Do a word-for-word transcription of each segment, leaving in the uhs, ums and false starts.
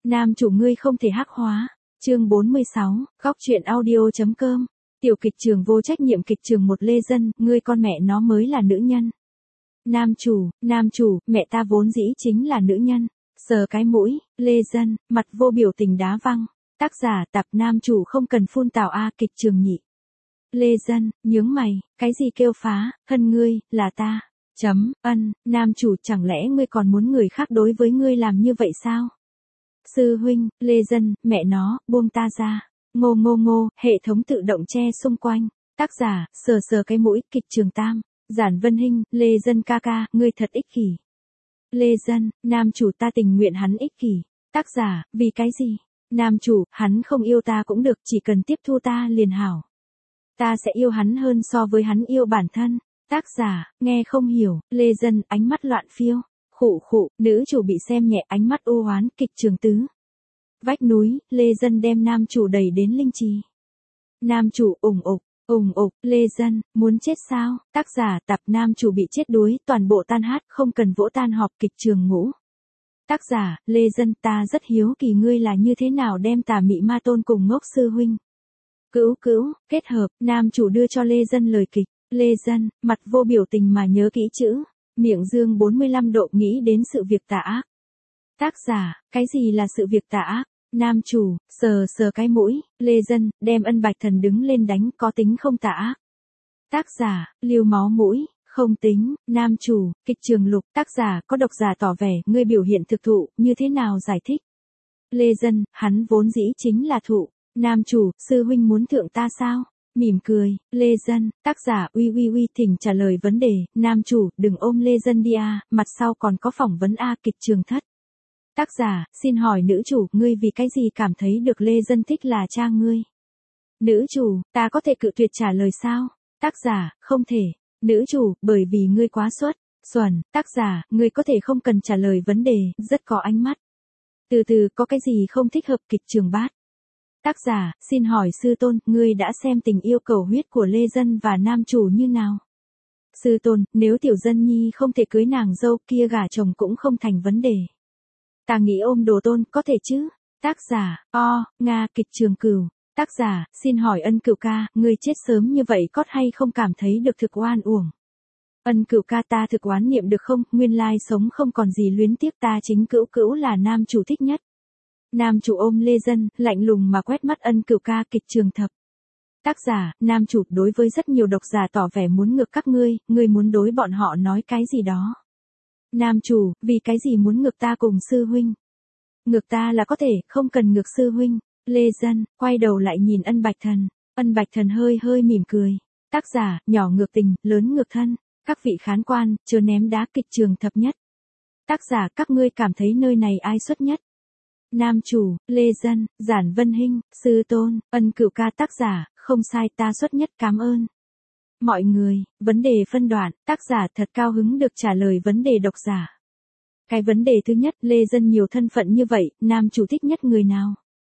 Nam chủ ngươi không thể hắc hóa. Chương bốn mươi sáu, góc truyện audio.com. Tiểu kịch trường vô trách nhiệm kịch trường một Lê Dân, ngươi con mẹ nó mới là nữ nhân. Nam chủ, nam chủ, mẹ ta vốn dĩ chính là nữ nhân. Sờ cái mũi, Lê Dân, mặt vô biểu tình đá văng. Tác giả tập nam chủ không cần phun tào a kịch trường nhị. Lê Dân, nhướng mày, cái gì kêu phá, thân ngươi, là ta. Chấm, ân, nam chủ chẳng lẽ ngươi còn muốn người khác đối với ngươi làm như vậy sao? Sư huynh, Lê Dân, mẹ nó, buông ta ra. Ngô ngô ngô, hệ thống tự động che xung quanh. Tác giả, sờ sờ cái mũi, kịch trường tam. Giản Vân Hinh, Lê Dân ca ca, ngươi thật ích kỷ. Lê Dân, nam chủ ta tình nguyện hắn ích kỷ. Tác giả, vì cái gì? Nam chủ, hắn không yêu ta cũng được, chỉ cần tiếp thu ta liền hảo. Ta sẽ yêu hắn hơn so với hắn yêu bản thân. Tác giả, nghe không hiểu, Lê Dân, ánh mắt loạn phiêu. Khụ khụ, nữ chủ bị xem nhẹ ánh mắt u oán, kịch trường tứ. Vách núi, Lê Dân đem nam chủ đẩy đến linh trì. Nam chủ ủng ục, ủng ục, Lê Dân, muốn chết sao? Tác giả tập nam chủ bị chết đuối, toàn bộ tan hát, không cần vỗ tan họp kịch trường ngũ. Tác giả, Lê Dân, ta rất hiếu kỳ ngươi là như thế nào đem tà mị ma tôn cùng ngốc sư huynh. Cữu cữu, kết hợp, nam chủ đưa cho Lê Dân lời kịch. Lê Dân, mặt vô biểu tình mà nhớ kỹ chữ. Miệng dương bốn mươi lăm độ nghĩ đến sự việc tà ác. Tác giả, cái gì là sự việc tà ác? Nam chủ, sờ sờ cái mũi, Lê Dân, đem ân bạch thần đứng lên đánh, có tính không tà ác? Tác giả, liêu máu mũi, không tính. Nam chủ, kịch trường lục, tác giả, có độc giả tỏ vẻ, ngươi biểu hiện thực thụ, như thế nào giải thích? Lê Dân, hắn vốn dĩ chính là thụ. Nam chủ, sư huynh muốn thượng ta sao? Mỉm cười, Lê Dân, tác giả uy uy uy thỉnh trả lời vấn đề, nam chủ, đừng ôm Lê Dân đi a, mặt sau còn có phỏng vấn a kịch trường thất. Tác giả, xin hỏi nữ chủ, ngươi vì cái gì cảm thấy được Lê Dân thích là cha ngươi? Nữ chủ, ta có thể cự tuyệt trả lời sao? Tác giả, không thể. Nữ chủ, bởi vì ngươi quá xuất, xuẩn. Tác giả, ngươi có thể không cần trả lời vấn đề, rất có ánh mắt. Từ từ, có cái gì không thích hợp kịch trường bát? Tác giả, xin hỏi sư tôn, ngươi đã xem tình yêu cầu huyết của Lê Dân và nam chủ như nào? Sư tôn, nếu tiểu dân nhi không thể cưới nàng dâu kia gả chồng cũng không thành vấn đề. Ta nghĩ ôm đồ tôn, có thể chứ? Tác giả, o, Nga kịch trường cửu. Tác giả, xin hỏi ân cửu ca, ngươi chết sớm như vậy có hay không cảm thấy được thực oan uổng? Ân cửu ca ta thực oán niệm được không, nguyên lai sống không còn gì luyến tiếc ta chính cữu cữu là nam chủ thích nhất. Nam chủ ôm Lê Dân, lạnh lùng mà quét mắt ân cửu ca kịch trường thập. Tác giả, nam chủ đối với rất nhiều độc giả tỏ vẻ muốn ngược các ngươi, ngươi muốn đối bọn họ nói cái gì đó. Nam chủ, vì cái gì muốn ngược ta cùng sư huynh? Ngược ta là có thể, không cần ngược sư huynh. Lê Dân, quay đầu lại nhìn ân bạch thần. Ân bạch thần hơi hơi mỉm cười. Tác giả, nhỏ ngược tình, lớn ngược thân. Các vị khán quan, chớ ném đá kịch trường thập nhất. Tác giả, các ngươi cảm thấy nơi này ai xuất nhất? Nam chủ, Lê Dân, Giản Vân Hinh, sư tôn, ân cửu ca. Tác giả, không sai, ta xuất nhất, cảm ơn. Mọi người, vấn đề phân đoạn, tác giả thật cao hứng được trả lời vấn đề độc giả. Cái vấn đề thứ nhất, Lê Dân nhiều thân phận như vậy, nam chủ thích nhất người nào?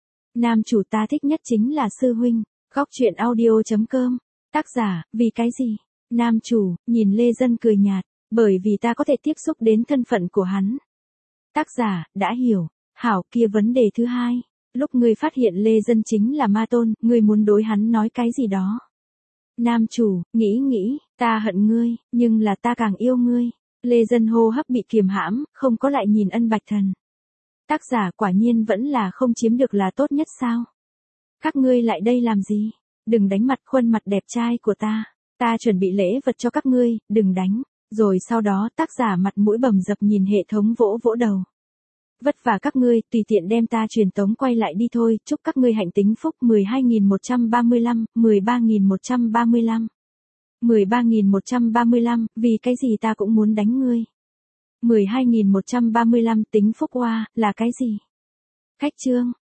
Nam chủ ta thích nhất chính là sư huynh. Góc truyện audio.com. Tác giả, vì cái gì? Nam chủ, nhìn Lê Dân cười nhạt, bởi vì ta có thể tiếp xúc đến thân phận của hắn. Tác giả, đã hiểu. Hảo, kia vấn đề thứ hai, lúc ngươi phát hiện Lê Dân chính là ma tôn, ngươi muốn đối hắn nói cái gì đó? Nam chủ, nghĩ nghĩ, ta hận ngươi, nhưng là ta càng yêu ngươi. Lê Dân hô hấp bị kiềm hãm, không có lại nhìn ân bạch thần. Tác giả, quả nhiên vẫn là không chiếm được là tốt nhất sao? Các ngươi lại đây làm gì? Đừng đánh mặt khuôn mặt đẹp trai của ta. Ta chuẩn bị lễ vật cho các ngươi, đừng đánh. Rồi sau đó tác giả mặt mũi bầm dập nhìn hệ thống vỗ vỗ đầu. Vất vả các ngươi, tùy tiện đem ta truyền tống quay lại đi thôi, chúc các ngươi hạnh tính phúc. Mười hai nghìn một trăm ba mươi lăm, mười ba nghìn một trăm ba mươi lăm, mười ba nghìn một trăm ba mươi lăm, vì cái gì ta cũng muốn đánh ngươi. Mười hai nghìn một trăm ba mươi lăm tính phúc oa, là cái gì? Khách chương.